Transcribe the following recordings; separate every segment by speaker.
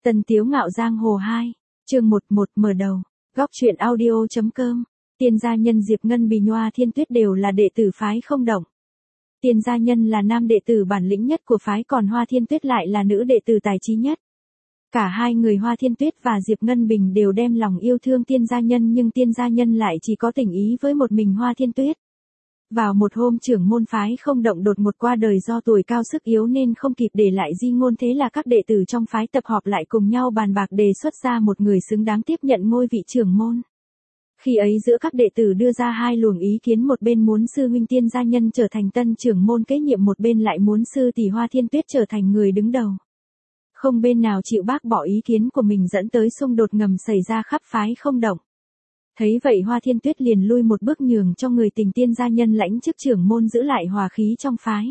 Speaker 1: Tân Tiếu Ngạo Giang Hồ 2, chương 11 mở đầu, góc truyện audio.com, Tiên gia nhân Diệp Ngân Bình Hoa Thiên Tuyết đều là đệ tử phái không động. Tiên gia nhân là nam đệ tử bản lĩnh nhất của phái, còn Hoa Thiên Tuyết lại là nữ đệ tử tài trí nhất. Cả hai người Hoa Thiên Tuyết và Diệp Ngân Bình đều đem lòng yêu thương Tiên gia nhân, nhưng Tiên gia nhân lại chỉ có tình ý với một mình Hoa Thiên Tuyết. Vào một hôm trưởng môn phái không động đột ngột qua đời do tuổi cao sức yếu nên không kịp để lại di ngôn, thế là các đệ tử trong phái tập họp lại cùng nhau bàn bạc đề xuất ra một người xứng đáng tiếp nhận ngôi vị trưởng môn. Khi ấy giữa các đệ tử đưa ra hai luồng ý kiến, một bên muốn sư huynh Tiên gia nhân trở thành tân trưởng môn kế nhiệm, một bên lại muốn sư tỷ Hoa Thiên Tuyết trở thành người đứng đầu. Không bên nào chịu bác bỏ ý kiến của mình, dẫn tới xung đột ngầm xảy ra khắp phái không động. Thấy vậy Hoa Thiên Tuyết liền lui một bước nhường cho người tình Tiên gia nhân lãnh chức trưởng môn, giữ lại hòa khí trong phái.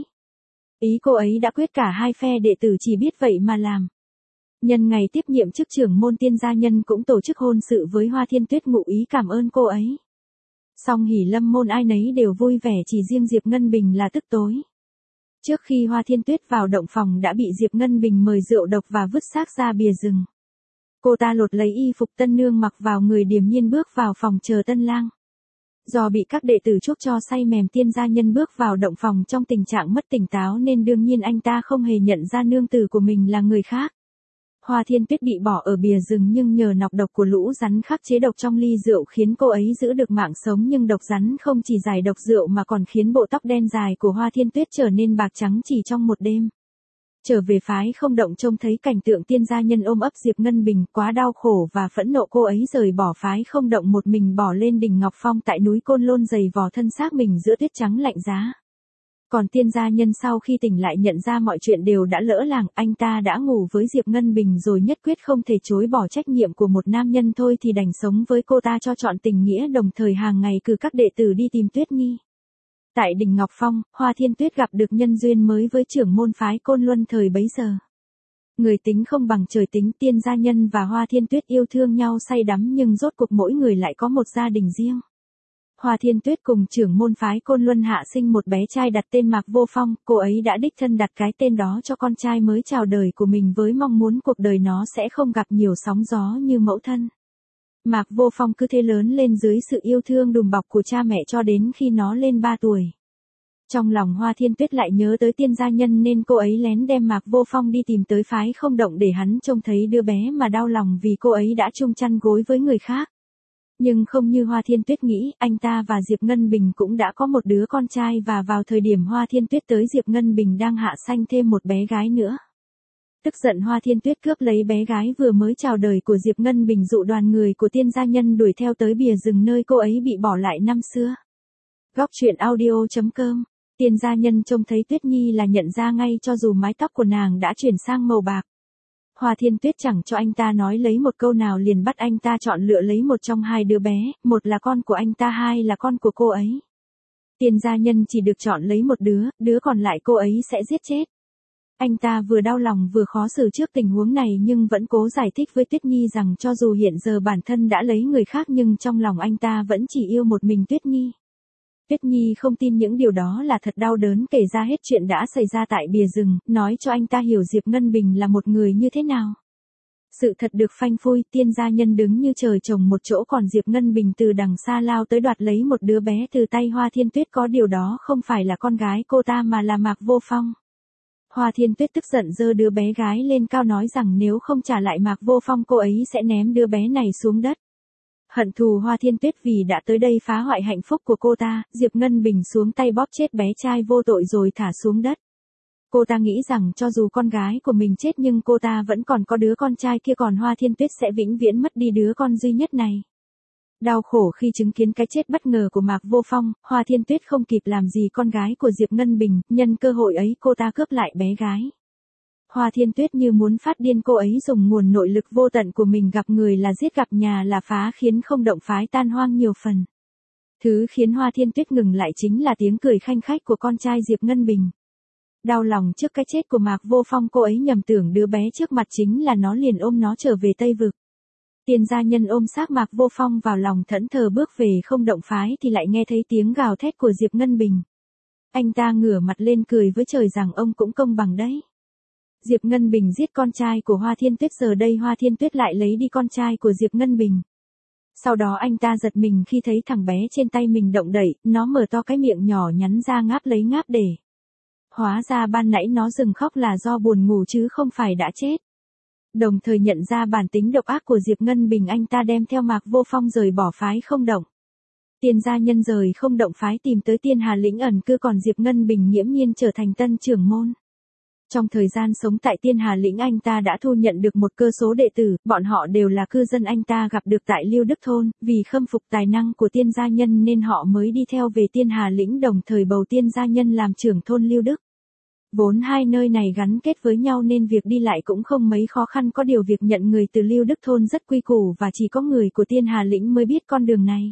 Speaker 1: Ý cô ấy đã quyết, cả hai phe đệ tử chỉ biết vậy mà làm. Nhân ngày tiếp nhiệm chức trưởng môn, Tiên gia nhân cũng tổ chức hôn sự với Hoa Thiên Tuyết, ngụ ý cảm ơn cô ấy. Song hỉ lâm môn ai nấy đều vui vẻ, chỉ riêng Diệp Ngân Bình là tức tối. Trước khi Hoa Thiên Tuyết vào động phòng đã bị Diệp Ngân Bình mời rượu độc và vứt xác ra bìa rừng. Cô ta lột lấy y phục tân nương mặc vào người, điềm nhiên bước vào phòng chờ tân lang. Do bị các đệ tử chuốc cho say mềm, Tiên gia nhân bước vào động phòng trong tình trạng mất tỉnh táo nên đương nhiên anh ta không hề nhận ra nương tử của mình là người khác. Hoa Thiên Tuyết bị bỏ ở bìa rừng, nhưng nhờ nọc độc của lũ rắn khắc chế độc trong ly rượu khiến cô ấy giữ được mạng sống, nhưng độc rắn không chỉ giải độc rượu mà còn khiến bộ tóc đen dài của Hoa Thiên Tuyết trở nên bạc trắng chỉ trong một đêm. Trở về phái không động trông thấy cảnh tượng Tiên gia nhân ôm ấp Diệp Ngân Bình, quá đau khổ và phẫn nộ, cô ấy rời bỏ phái không động một mình bỏ lên đỉnh Ngọc Phong tại núi Côn Lôn, giày vò thân xác mình giữa tuyết trắng lạnh giá. Còn Tiên gia nhân sau khi tỉnh lại nhận ra mọi chuyện đều đã lỡ làng, anh ta đã ngủ với Diệp Ngân Bình rồi nhất quyết không thể chối bỏ trách nhiệm của một nam nhân, thôi thì đành sống với cô ta cho trọn tình nghĩa, đồng thời hàng ngày cử các đệ tử đi tìm Tuyết Nhi. Tại đỉnh Ngọc Phong, Hoa Thiên Tuyết gặp được nhân duyên mới với trưởng môn phái Côn Luân thời bấy giờ. Người tính không bằng trời tính, Tiên gia nhân và Hoa Thiên Tuyết yêu thương nhau say đắm, nhưng rốt cuộc mỗi người lại có một gia đình riêng. Hoa Thiên Tuyết cùng trưởng môn phái Côn Luân hạ sinh một bé trai đặt tên Mạc Vô Phong, cô ấy đã đích thân đặt cái tên đó cho con trai mới chào đời của mình với mong muốn cuộc đời nó sẽ không gặp nhiều sóng gió như mẫu thân. Mạc Vô Phong cứ thế lớn lên dưới sự yêu thương đùm bọc của cha mẹ cho đến khi nó lên 3 tuổi. Trong lòng Hoa Thiên Tuyết lại nhớ tới Tiên gia nhân nên cô ấy lén đem Mạc Vô Phong đi tìm tới phái không động để hắn trông thấy đứa bé mà đau lòng, vì cô ấy đã chung chăn gối với người khác. Nhưng không như Hoa Thiên Tuyết nghĩ, anh ta và Diệp Ngân Bình cũng đã có một đứa con trai, và vào thời điểm Hoa Thiên Tuyết tới, Diệp Ngân Bình đang hạ sanh thêm một bé gái nữa. Tức giận Hoa Thiên Tuyết cướp lấy bé gái vừa mới chào đời của Diệp Ngân Bình, dụ đoàn người của Tiên gia nhân đuổi theo tới bìa rừng nơi cô ấy bị bỏ lại năm xưa. Góc truyện audio.com, Tiên gia nhân trông thấy Tuyết Nhi là nhận ra ngay, cho dù mái tóc của nàng đã chuyển sang màu bạc. Hoa Thiên Tuyết chẳng cho anh ta nói lấy một câu nào, liền bắt anh ta chọn lựa lấy một trong hai đứa bé, một là con của anh ta, hai là con của cô ấy. Tiên gia nhân chỉ được chọn lấy một đứa còn lại cô ấy sẽ giết chết. Anh ta vừa đau lòng vừa khó xử trước tình huống này, nhưng vẫn cố giải thích với Tuyết Nhi rằng cho dù hiện giờ bản thân đã lấy người khác nhưng trong lòng anh ta vẫn chỉ yêu một mình Tuyết Nhi. Tuyết Nhi không tin những điều đó là thật, đau đớn kể ra hết chuyện đã xảy ra tại bìa rừng, nói cho anh ta hiểu Diệp Ngân Bình là một người như thế nào. Sự thật được phanh phui, Tiên gia nhân đứng như trời trồng một chỗ, còn Diệp Ngân Bình từ đằng xa lao tới đoạt lấy một đứa bé từ tay Hoa Thiên Tuyết, có điều đó không phải là con gái cô ta mà là Mạc Vô Phong. Hoa Thiên Tuyết tức giận giơ đứa bé gái lên cao, nói rằng nếu không trả lại Mạc Vô Phong cô ấy sẽ ném đứa bé này xuống đất. Hận thù Hoa Thiên Tuyết vì đã tới đây phá hoại hạnh phúc của cô ta, Diệp Ngân Bình xuống tay bóp chết bé trai vô tội rồi thả xuống đất. Cô ta nghĩ rằng cho dù con gái của mình chết nhưng cô ta vẫn còn có đứa con trai kia, còn Hoa Thiên Tuyết sẽ vĩnh viễn mất đi đứa con duy nhất này. Đau khổ khi chứng kiến cái chết bất ngờ của Mạc Vô Phong, Hoa Thiên Tuyết không kịp làm gì con gái của Diệp Ngân Bình, nhân cơ hội ấy cô ta cướp lại bé gái. Hoa Thiên Tuyết như muốn phát điên, cô ấy dùng nguồn nội lực vô tận của mình, gặp người là giết gặp nhà là phá, khiến không động phái tan hoang nhiều phần. Thứ khiến Hoa Thiên Tuyết ngừng lại chính là tiếng cười khanh khách của con trai Diệp Ngân Bình. Đau lòng trước cái chết của Mạc Vô Phong, cô ấy nhầm tưởng đứa bé trước mặt chính là nó, liền ôm nó trở về Tây Vực. Tiên gia nhân ôm xác Mạc Vô Phong vào lòng thẫn thờ bước về không động phái thì lại nghe thấy tiếng gào thét của Diệp Ngân Bình. Anh ta ngửa mặt lên cười với trời rằng ông cũng công bằng đấy. Diệp Ngân Bình giết con trai của Hoa Thiên Tuyết, giờ đây Hoa Thiên Tuyết lại lấy đi con trai của Diệp Ngân Bình. Sau đó anh ta giật mình khi thấy thằng bé trên tay mình động đậy, nó mở to cái miệng nhỏ nhắn ra ngáp lấy ngáp để. Hóa ra ban nãy nó dừng khóc là do buồn ngủ chứ không phải đã chết. Đồng thời nhận ra bản tính độc ác của Diệp Ngân Bình, anh ta đem theo Mạc Vô Phong rời bỏ phái Không Động. Tiên gia nhân rời Không Động phái tìm tới Tiên Hà lĩnh ẩn cư, còn Diệp Ngân Bình nghiễm nhiên trở thành tân trưởng môn. Trong thời gian sống tại Tiên Hà lĩnh, anh ta đã thu nhận được một cơ số đệ tử, bọn họ đều là cư dân anh ta gặp được tại Lưu Đức Thôn, vì khâm phục tài năng của tiên gia nhân nên họ mới đi theo về Tiên Hà lĩnh, đồng thời bầu tiên gia nhân làm trưởng thôn Lưu Đức. Vốn hai nơi này gắn kết với nhau nên việc đi lại cũng không mấy khó khăn, có điều việc nhận người từ Lưu Đức Thôn rất quy củ và chỉ có người của Tiên Hà lĩnh mới biết con đường này.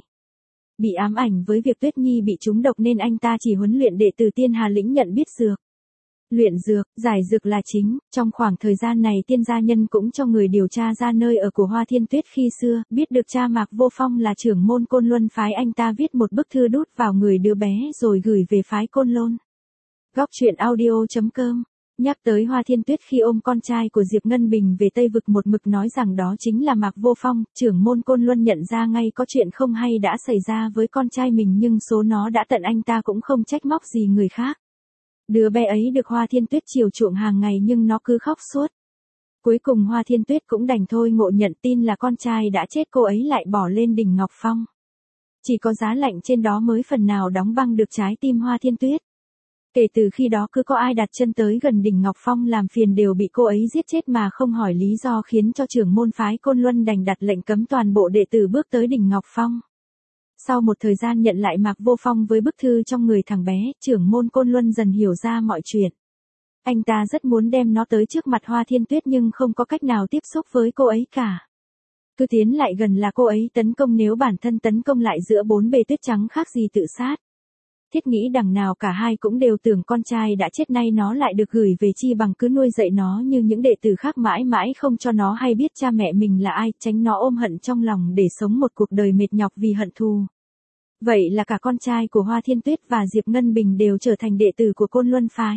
Speaker 1: Bị ám ảnh với việc Tuyết Nhi bị trúng độc nên anh ta chỉ huấn luyện đệ tử Tiên Hà lĩnh nhận biết dược. Luyện dược, giải dược là chính. Trong khoảng thời gian này tiên gia nhân cũng cho người điều tra ra nơi ở của Hoa Thiên Tuyết khi xưa, biết được cha Mạc Vô Phong là trưởng môn Côn Luân phái, anh ta viết một bức thư đút vào người đứa bé rồi gửi về phái Côn Lôn. Góc truyện audio.com. Nhắc tới Hoa Thiên Tuyết khi ôm con trai của Diệp Ngân Bình về Tây Vực, một mực nói rằng đó chính là Mạc Vô Phong, trưởng môn Côn Luân nhận ra ngay có chuyện không hay đã xảy ra với con trai mình, nhưng số nó đã tận, anh ta cũng không trách móc gì người khác. Đứa bé ấy được Hoa Thiên Tuyết chiều chuộng hàng ngày nhưng nó cứ khóc suốt. Cuối cùng Hoa Thiên Tuyết cũng đành thôi ngộ nhận tin là con trai đã chết, cô ấy lại bỏ lên đỉnh Ngọc Phong. Chỉ có giá lạnh trên đó mới phần nào đóng băng được trái tim Hoa Thiên Tuyết. Kể từ khi đó cứ có ai đặt chân tới gần đỉnh Ngọc Phong làm phiền đều bị cô ấy giết chết mà không hỏi lý do, khiến cho trưởng môn phái Côn Luân đành đặt lệnh cấm toàn bộ đệ tử bước tới đỉnh Ngọc Phong. Sau một thời gian nhận lại Mạc Vô Phong với bức thư trong người thằng bé, trưởng môn Côn Luân dần hiểu ra mọi chuyện. Anh ta rất muốn đem nó tới trước mặt Hoa Thiên Tuyết nhưng không có cách nào tiếp xúc với cô ấy cả. Cứ tiến lại gần là cô ấy tấn công, nếu bản thân tấn công lại giữa bốn bề tuyết trắng khác gì tự sát. Thiết nghĩ đằng nào cả hai cũng đều tưởng con trai đã chết, nay nó lại được gửi về, chi bằng cứ nuôi dạy nó như những đệ tử khác, mãi mãi không cho nó hay biết cha mẹ mình là ai, tránh nó ôm hận trong lòng để sống một cuộc đời mệt nhọc vì hận thù. Vậy là cả con trai của Hoa Thiên Tuyết và Diệp Ngân Bình đều trở thành đệ tử của Côn Luân phái.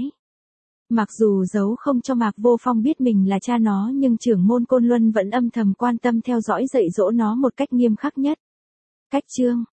Speaker 1: Mặc dù giấu không cho Mạc Vô Phong biết mình là cha nó, nhưng trưởng môn Côn Luân vẫn âm thầm quan tâm theo dõi dạy dỗ nó một cách nghiêm khắc nhất. Cách chương